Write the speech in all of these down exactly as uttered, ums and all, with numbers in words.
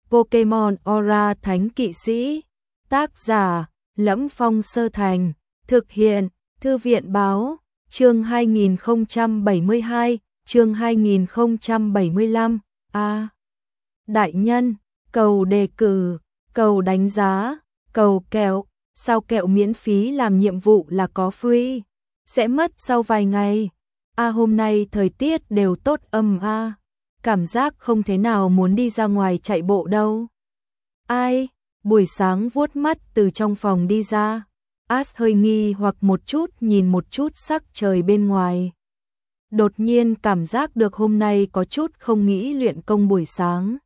Pokemon Aura Thánh Kỵ Sĩ. Tác giả: Lẫm Phong Sơ Thành. Thực hiện: Thư viện báo. Chương hai nghìn không trăm bảy mươi hai, chương hai nghìn không trăm bảy mươi lăm. A. À, đại nhân, cầu đề cử, cầu đánh giá, cầu kẹo. Sao kẹo miễn phí làm nhiệm vụ là có free? Sẽ mất sau vài ngày. A à, hôm nay thời tiết đều tốt âm a. À. Cảm giác không thế nào muốn đi ra ngoài chạy bộ đâu. Ai? Buổi sáng vuốt mắt từ trong phòng đi ra. Ash hơi nghi hoặc một chút nhìn một chút sắc trời bên ngoài. Đột nhiên cảm giác được hôm nay có chút không nghĩ luyện công buổi sáng.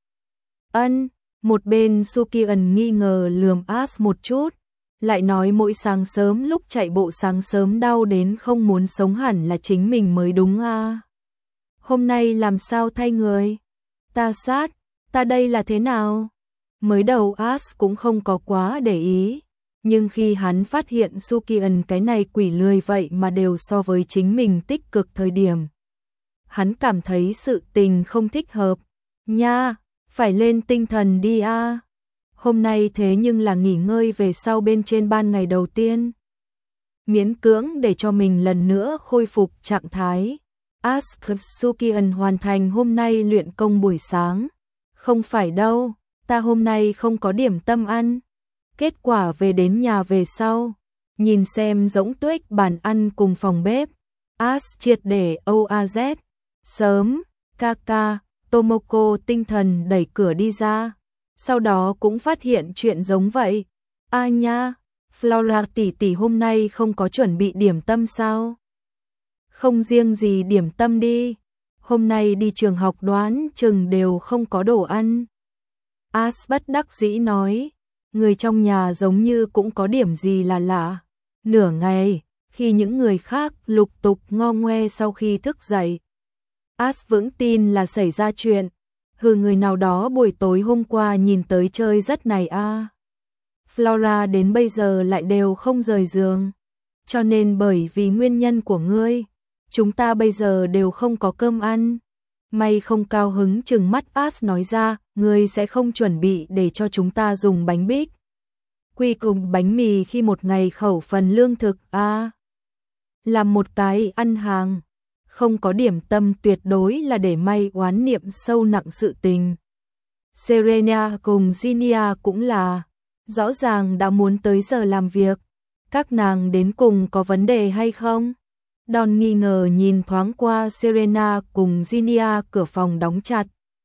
Ân, một bên Sukian nghi ngờ lườm Ash một chút. Lại nói mỗi sáng sớm lúc chạy bộ sáng sớm đau đến không muốn sống hẳn là chính mình mới đúng a. À. Hôm nay làm sao thay người? Ta sát, ta đây là thế nào? Mới đầu Ash cũng không có quá để ý. Nhưng khi hắn phát hiện Sukian cái này quỷ lười vậy mà đều so với chính mình tích cực thời điểm. Hắn cảm thấy sự tình không thích hợp. Nha, phải lên tinh thần đi a. À. Hôm nay thế nhưng là nghỉ ngơi về sau bên trên ban ngày đầu tiên. Miễn cưỡng để cho mình lần nữa khôi phục trạng thái. Ask Sukian hoàn thành hôm nay luyện công buổi sáng. Không phải đâu, ta hôm nay không có điểm tâm ăn. Kết quả về đến nhà về sau, nhìn xem rỗng tuếch bàn ăn cùng phòng bếp. Ask triệt để o a z. Sớm, Kaka, Tomoko tinh thần đẩy cửa đi ra. Sau đó cũng phát hiện chuyện giống vậy. A nha, Flora tỷ tỷ hôm nay không có chuẩn bị điểm tâm sao? Không riêng gì điểm tâm đi. Hôm nay đi trường học đoán chừng đều không có đồ ăn. Ash bất đắc dĩ nói. Người trong nhà giống như cũng có điểm gì là lạ. Nửa ngày, khi những người khác lục tục ngo ngoe sau khi thức dậy. Ash vững tin là xảy ra chuyện. Hừ, người nào đó buổi tối hôm qua nhìn tới chơi rất này a. À. Flora đến bây giờ lại đều không rời giường. Cho nên bởi vì nguyên nhân của ngươi, chúng ta bây giờ đều không có cơm ăn. May không cao hứng chừng mắt Ash nói ra, ngươi sẽ không chuẩn bị để cho chúng ta dùng bánh bích quy cùng bánh mì khi một ngày khẩu phần lương thực a. À. Làm một cái ăn hàng. Không có điểm tâm tuyệt đối là để may oán niệm sâu nặng sự tình. Serena cùng Ginia cũng là, rõ ràng đã muốn tới giờ làm việc. Các nàng đến cùng có vấn đề hay không? Don nghi ngờ nhìn thoáng qua Serena cùng Ginia, cửa phòng đóng chặt.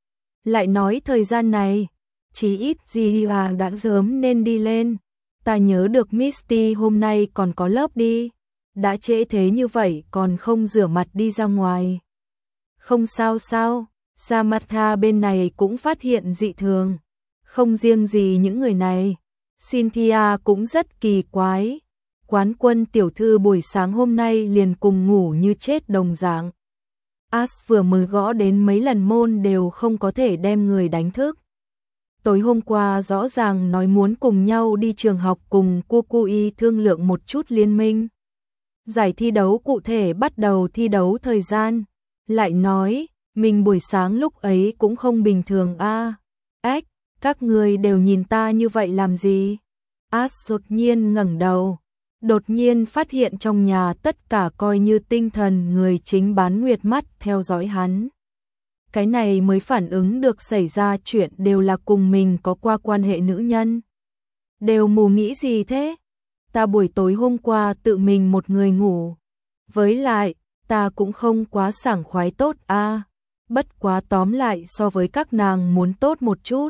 Lại nói thời gian này, chí ít Ginia đã sớm nên đi lên. Ta nhớ được Misty hôm nay còn có lớp đi. Đã trễ thế như vậy còn không rửa mặt đi ra ngoài. Không sao sao, Samantha bên này cũng phát hiện dị thường. Không riêng gì những người này, Cynthia cũng rất kỳ quái. Quán Quân tiểu thư buổi sáng hôm nay liền cùng ngủ như chết đồng dạng. Ash vừa mới gõ đến mấy lần môn đều không có thể đem người đánh thức. Tối hôm qua rõ ràng nói muốn cùng nhau đi trường học cùng Kukui thương lượng một chút liên minh. Giải thi đấu cụ thể bắt đầu thi đấu thời gian. Lại nói, mình buổi sáng lúc ấy cũng không bình thường a. À. Ếch, các người đều nhìn ta như vậy làm gì? Ash đột nhiên ngẩng đầu. Đột nhiên phát hiện trong nhà tất cả coi như tinh thần người chính bán nguyệt mắt theo dõi hắn. Cái này mới phản ứng được xảy ra chuyện đều là cùng mình có qua quan hệ nữ nhân. Đều mù nghĩ gì thế? Ta buổi tối hôm qua tự mình một người ngủ. Với lại, ta cũng không quá sảng khoái tốt a. À. Bất quá tóm lại so với các nàng muốn tốt một chút.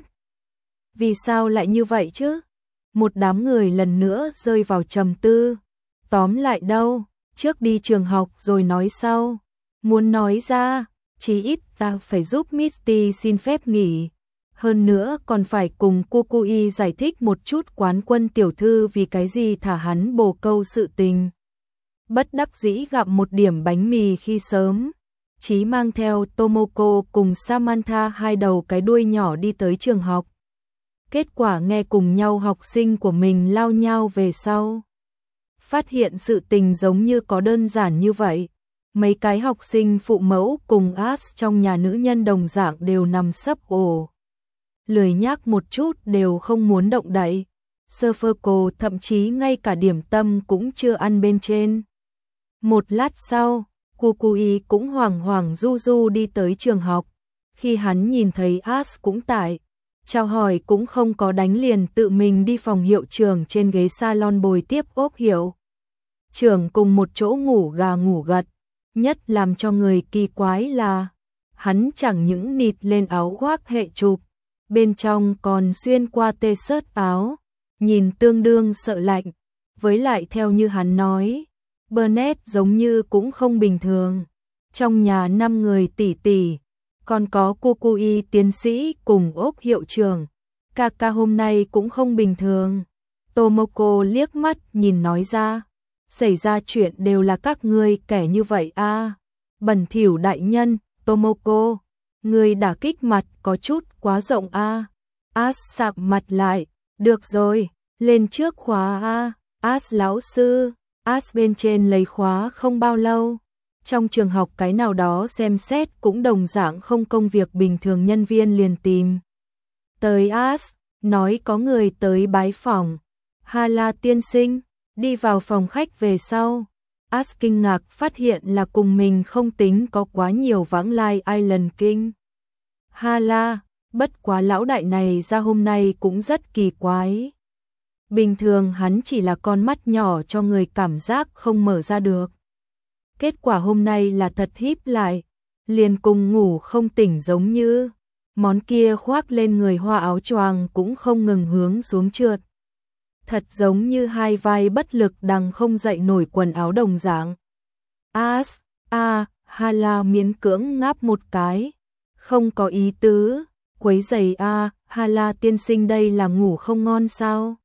Vì sao lại như vậy chứ? Một đám người lần nữa rơi vào trầm tư. Tóm lại đâu, trước đi trường học rồi nói sau. Muốn nói ra, chí ít ta phải giúp Misty xin phép nghỉ. Hơn nữa còn phải cùng Kukui giải thích một chút Quán Quân tiểu thư vì cái gì thả hắn bồ câu sự tình. Bất đắc dĩ gặp một điểm bánh mì khi sớm. Chí mang theo Tomoko cùng Samantha hai đầu cái đuôi nhỏ đi tới trường học. Kết quả nghe cùng nhau học sinh của mình lao nhau về sau. Phát hiện sự tình giống như có đơn giản như vậy. Mấy cái học sinh phụ mẫu cùng Ash trong nhà nữ nhân đồng dạng đều nằm sấp ổ. lười nhác một chút đều không muốn động đậy. Serverco thậm chí ngay cả điểm tâm cũng chưa ăn bên trên. Một lát sau, Kukui cũng hoảng hoảng du du đi tới trường học. Khi hắn nhìn thấy Ash cũng tại, chào hỏi cũng không có đánh liền tự mình đi phòng hiệu trưởng trên ghế salon bồi tiếp ốp hiệu trưởng cùng một chỗ ngủ gà ngủ gật. Nhất làm cho người kỳ quái là hắn chẳng những nịt lên áo khoác hệ chụp, bên trong còn xuyên qua t-shirt áo, nhìn tương đương sợ lạnh. Với lại theo như hắn nói, Burnett giống như cũng không bình thường. Trong nhà năm người tỷ tỷ, còn có Kukui tiến sĩ cùng ốp hiệu trưởng. Kaka hôm nay cũng không bình thường. Tomoko liếc mắt nhìn nói ra, xảy ra chuyện đều là các ngươi kẻ như vậy a. À. Bẩn thỉu đại nhân, Tomoko, ngươi đả kích mặt có chút quá rộng a. À. As sạm mặt lại, được rồi, lên trước khóa a. À. As lão sư, As bên trên lấy khóa không bao lâu. Trong trường học cái nào đó xem xét cũng đồng dạng không công việc bình thường, nhân viên liền tìm tới As, nói có người tới bái phỏng. Hala tiên sinh, đi vào phòng khách về sau. As kinh ngạc phát hiện là cùng mình không tính có quá nhiều vãng lai Island King. Hala, bất quá lão đại này ra hôm nay cũng rất kỳ quái. Bình thường hắn chỉ là con mắt nhỏ cho người cảm giác không mở ra được. Kết quả hôm nay là thật híp lại, liền cùng ngủ không tỉnh giống như. Món kia khoác lên người hoa áo choàng cũng không ngừng hướng xuống trượt. Thật giống như hai vai bất lực đằng không dậy nổi quần áo đồng dạng. As, a, à, Hala miễn cưỡng ngáp một cái. Không có ý tứ, quấy giày a, à, Hala tiên sinh đây là ngủ không ngon sao?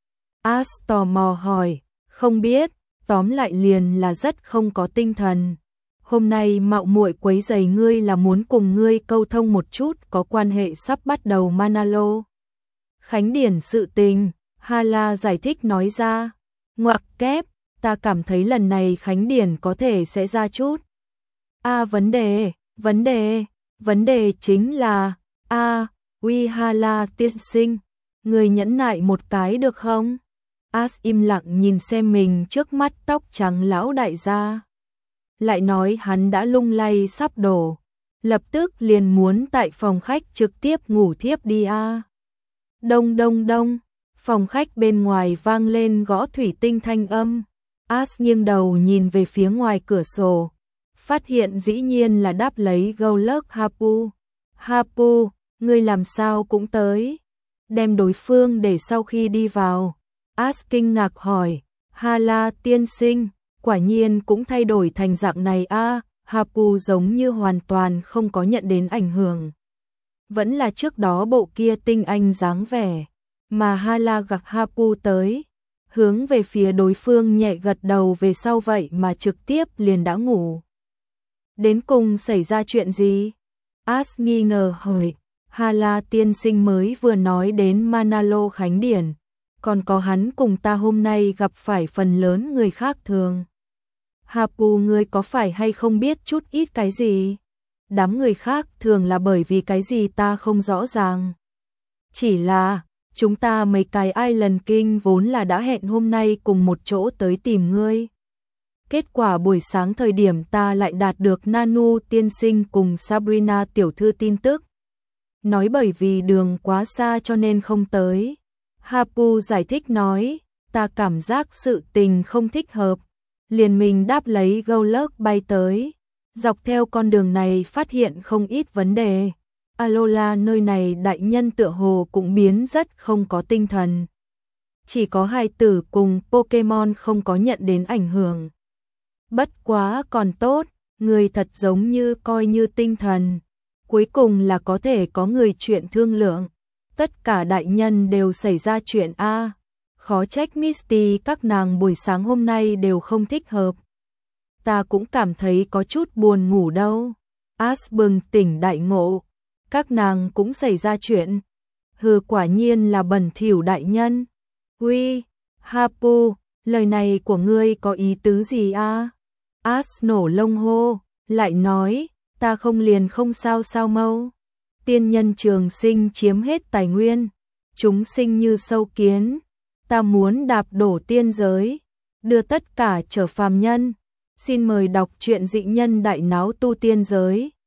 As tò mò hỏi, không biết, tóm lại liền là rất không có tinh thần. Hôm nay mạo muội quấy giày ngươi là muốn cùng ngươi câu thông một chút có quan hệ sắp bắt đầu Manalo Khánh Điển sự tình. Hala giải thích nói ra, ngoặc kép, ta cảm thấy lần này Khánh Điển có thể sẽ ra chút. A à, vấn đề, vấn đề, vấn đề chính là, a, à, uy Hala tiên sinh, người nhẫn nại một cái được không? As im lặng nhìn xem mình trước mắt tóc trắng lão đại gia. Lại nói hắn đã lung lay sắp đổ, lập tức liền muốn tại phòng khách trực tiếp ngủ thiếp đi a. À. Đông đông đông. Phòng khách bên ngoài vang lên gõ thủy tinh thanh âm. As nghiêng đầu nhìn về phía ngoài cửa sổ, phát hiện dĩ nhiên là đáp lấy Goldberg Hapu. Hapu, ngươi làm sao cũng tới? Đem đối phương để sau khi đi vào. As kinh ngạc hỏi, Hala tiên sinh, quả nhiên cũng thay đổi thành dạng này a. À, Hapu giống như hoàn toàn không có nhận đến ảnh hưởng. Vẫn là trước đó bộ kia tinh anh dáng vẻ. Mà Hala gặp Hapu tới, hướng về phía đối phương nhẹ gật đầu về sau vậy mà trực tiếp liền đã ngủ. Đến cùng xảy ra chuyện gì? As nghi ngờ hỏi, Hala tiên sinh mới vừa nói đến Manalo Khánh Điển, còn có hắn cùng ta hôm nay gặp phải phần lớn người khác thường. Hapu ngươi có phải hay không biết chút ít cái gì? Đám người khác thường là bởi vì cái gì ta không rõ ràng. Chỉ là chúng ta mấy cái Island King vốn là đã hẹn hôm nay cùng một chỗ tới tìm ngươi. Kết quả buổi sáng thời điểm ta lại đạt được Nanu tiên sinh cùng Sabrina tiểu thư tin tức. Nói bởi vì đường quá xa cho nên không tới. Hapu giải thích nói, ta cảm giác sự tình không thích hợp. Liền mình đáp lấy Goldberg bay tới. Dọc theo con đường này phát hiện không ít vấn đề. Alola nơi này đại nhân tựa hồ cũng biến rất không có tinh thần. Chỉ có hai tử cùng Pokemon không có nhận đến ảnh hưởng. Bất quá còn tốt, người thật giống như coi như tinh thần. Cuối cùng là có thể có người chuyện thương lượng. Tất cả đại nhân đều xảy ra chuyện a. Khó trách Misty các nàng buổi sáng hôm nay đều không thích hợp. Ta cũng cảm thấy có chút buồn ngủ đâu. As bừng tỉnh đại ngộ. Các nàng cũng xảy ra chuyện. Hừ, quả nhiên là bẩn thỉu đại nhân. Uy, Hapu, lời này của ngươi có ý tứ gì a? As nổ lông hô, lại nói, ta không liền không sao sao mâu. tiên nhân trường sinh chiếm hết tài nguyên, chúng sinh như sâu kiến, ta muốn đạp đổ tiên giới, đưa tất cả trở phàm nhân. Xin mời đọc truyện Dị Nhân Đại Náo Tu Tiên Giới.